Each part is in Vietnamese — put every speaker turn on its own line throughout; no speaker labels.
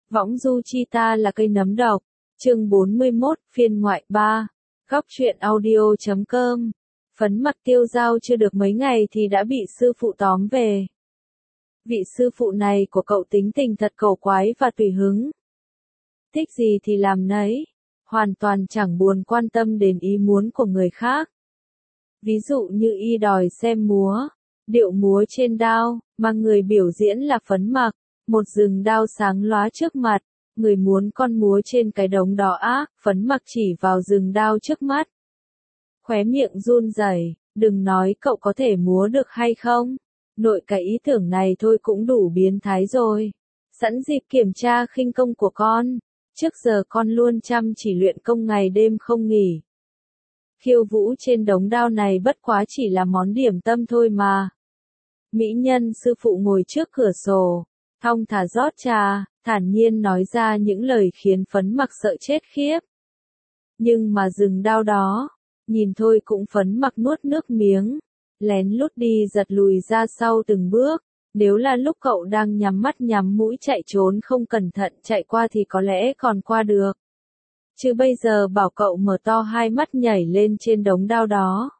Võng du chi ta là cây nấm độc. Chương 41, phiên ngoại 3. Góc truyện audio.com. Phấn mặc tiêu dao chưa được mấy ngày thì đã bị sư phụ tóm về. Vị sư phụ này của cậu tính tình thật cổ quái và tùy hứng. Thích gì thì làm nấy, hoàn toàn chẳng buồn quan tâm đến ý muốn của người khác. Ví dụ như y đòi xem múa, điệu múa trên đao, mà người biểu diễn là Phấn mặc, một rừng đao sáng lóa trước mặt, người muốn con múa trên cái đống đó ác, Phấn mặc chỉ vào rừng đao trước mắt. Khóe miệng run rẩy, đừng nói cậu có thể múa được hay không, nội cái ý tưởng này thôi cũng đủ biến thái rồi. Sẵn dịp kiểm tra khinh công của con, trước giờ con luôn chăm chỉ luyện công ngày đêm không nghỉ. Khiêu vũ trên đống đao này bất quá chỉ là món điểm tâm thôi mà. Mỹ nhân sư phụ ngồi trước cửa sổ, thong thả rót trà, thản nhiên nói ra những lời khiến Phấn mặc sợ chết khiếp. Nhưng mà rừng đao đó, nhìn thôi cũng Phấn mặc nuốt nước miếng, lén lút đi giật lùi ra sau từng bước. Nếu là lúc cậu đang nhắm mắt nhắm mũi chạy trốn không cẩn thận chạy qua thì có lẽ còn qua được. Chứ bây giờ bảo cậu mở to hai mắt nhảy lên trên đống đao đó.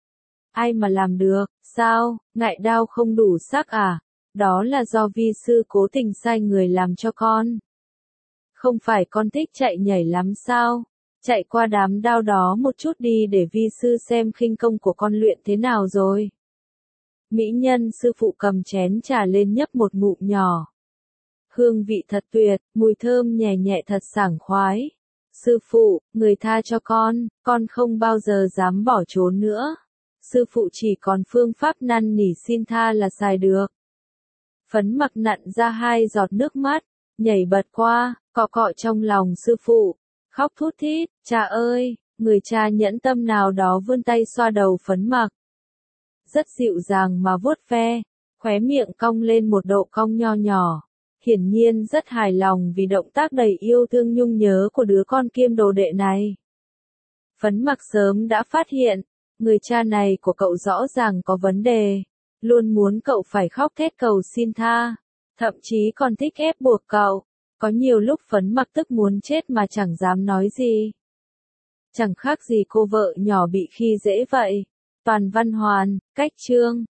Ai mà làm được, sao, ngại đao không đủ sắc à? Đó là do vi sư cố tình sai người làm cho con. Không phải con thích chạy nhảy lắm sao? Chạy qua đám đao đó một chút đi để vi sư xem khinh công của con luyện thế nào rồi. Mỹ nhân sư phụ cầm chén trà lên nhấp một ngụm nhỏ. Hương vị thật tuyệt, mùi thơm nhẹ nhẹ thật sảng khoái. Sư phụ, người tha cho con không bao giờ dám bỏ trốn nữa. Sư phụ chỉ còn phương pháp năn nỉ xin tha là xài được. Phấn mặc nặn ra hai giọt nước mắt, nhảy bật qua, cọ cọ trong lòng sư phụ, khóc thút thít, cha ơi, người cha nhẫn tâm nào đó vươn tay xoa đầu Phấn mặc. Rất dịu dàng mà vuốt ve, khóe miệng cong lên một độ cong nho nhỏ. Hiển nhiên rất hài lòng vì động tác đầy yêu thương nhung nhớ của đứa con kiêm đồ đệ này. Phấn mặc sớm đã phát hiện, người cha này của cậu rõ ràng có vấn đề, luôn muốn cậu phải khóc thét cầu xin tha, thậm chí còn thích ép buộc cậu. Có nhiều lúc Phấn mặc tức muốn chết mà chẳng dám nói gì. Chẳng khác gì cô vợ nhỏ bị khi dễ vậy. Toàn văn hoàn, cách chương.